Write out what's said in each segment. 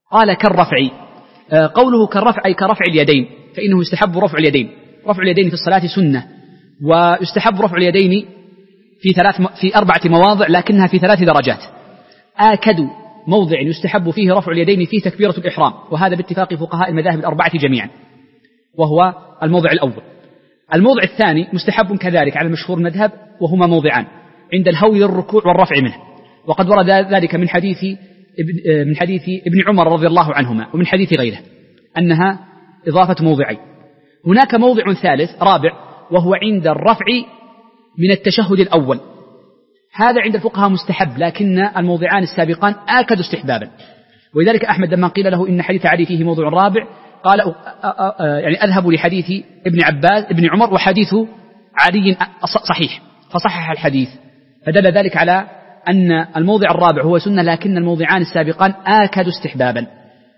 قال كالرفع. قوله كالرفع أي كرفع اليدين، فإنه يستحب رفع اليدين. رفع اليدين في الصلاة سنة، ويستحب رفع اليدين في 4 مواضع، لكنها في 3 درجات. آكد موضع يستحب فيه رفع اليدين فيه تكبيرة الإحرام، وهذا باتفاق فقهاء المذاهب ال4 جميعا، وهو الموضع الأول. الموضع الثاني مستحب كذلك على المشهور المذهب، وهما موضعان عند الهوي للركوع والرفع منه، وقد ورد ذلك من حديث ابن عمر رضي الله عنهما ومن حديث غيره أنها إضافة موضعين. هناك موضع ثالث رابع، وهو عند الرفع من التشهد الأول. هذا عند الفقهاء مستحب، لكن الموضعان السابقان آكد استحبابا، ولذلك أحمد لما قيل له إن حديث علي فيه موضع رابع قال يعني أذهب لحديث ابن عمر وحديث علي صحيح، فصحح الحديث، فدل ذلك على أن الموضع الرابع هو سنة، لكن الموضعان السابقان آكد استحبابا.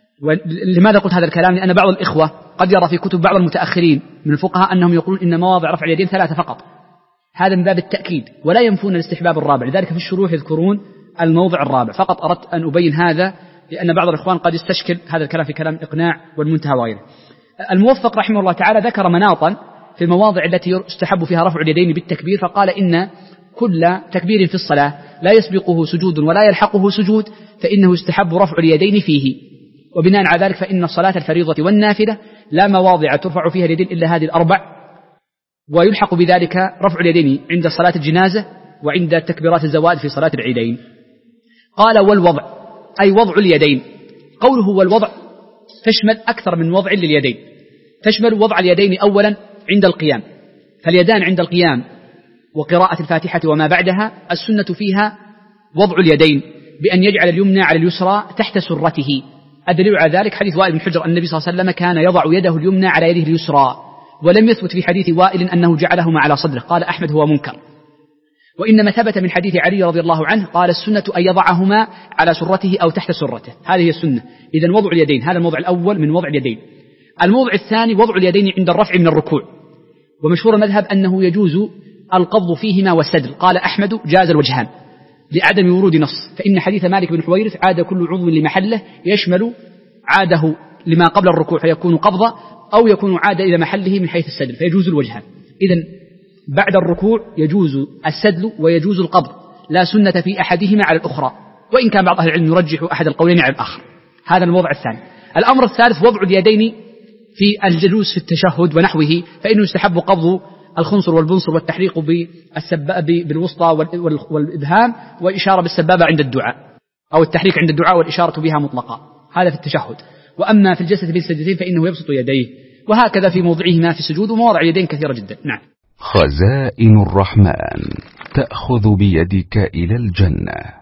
ولماذا قلت هذا الكلام؟ لأن بعض الإخوة قد يرى في كتب بعض المتأخرين من الفقهاء أنهم يقولون إن مواضع رفع اليدين 3 فقط، هذا من باب التأكيد، ولا ينفون الاستحباب الرابع، لذلك في الشروح يذكرون الموضع الرابع. فقط أردت أن أبين هذا، لأن بعض الإخوان قد يستشكل هذا الكلام في كلام الإقناع والمنتهى وغيره. الموفق رحمه الله تعالى ذكر مناطا في المواضع التي يستحب فيها رفع اليدين بالتكبير، فقال إن كل تكبير في الصلاة لا يسبقه سجود ولا يلحقه سجود، فإنه يستحب رفع اليدين فيه. وبناء على ذلك فإن الصلاة الفريضة والنافلة لا مواضع ترفع فيها اليدين إلا هذه ال4، ويلحق بذلك رفع اليدين عند صلاة الجنازة وعند تكبيرات الزوائد في صلاة العيدين. قال والوضع أي وضع اليدين. قوله والوضع تشمل أكثر من وضع لليدين، تشمل وضع اليدين أولا عند القيام، فاليدان عند القيام وقراءة الفاتحة وما بعدها السنة فيها وضع اليدين بأن يجعل اليمنى على اليسرى تحت سرته. الدليل على ذلك حديث وائل بن حجر، النبي صلى الله عليه وسلم كان يضع يده اليمنى على يده اليسرى، ولم يثبت في حديث وائل أنه جعلهما على صدره، قال أحمد هو منكر. وإنما ثبت من حديث علي رضي الله عنه قال السنة أن يضعهما على سرته أو تحت سرته، هذه هي السنة. إذن وضع اليدين هذا الموضع الأول من وضع اليدين. الموضع الثاني وضع اليدين عند الرفع من الركوع، ومشهور المذهب أنه يجوز القبض فيهما والسدل، قال أحمد جاز الوجهان لعدم ورود نص، فإن حديث مالك بن حويرث عاد كل عضو لمحله يشمل عاده لما قبل الركوع فيكون قبضة، أو يكون عاد إلى محله من حيث السدل فيجوز الوجهان. إذن بعد الركوع يجوز السدل ويجوز القبض، لا سنة في أحدهما على الأخرى، وإن كان بعض أهل العلم يرجح أحد القولين على الآخر. هذا الموضع الثاني. الأمر الثالث وضع اليدين في الجلوس في التشهد ونحوه، فإنه يستحب قبض الخنصر والبنصر والتحريق بالوسطى والإبهام، والإشارة بالسبابة عند الدعاء، أو التحريك عند الدعاء والإشارة بها مطلقا، هذا في التشهد. وأما في الجلسة في السجدتين فإنه يبسط يديه، وهكذا في موضعهما في السجود، ومواضع اليدين كثيرة جدا. نعم. خزائن الرحمن تأخذ بيدك إلى الجنة.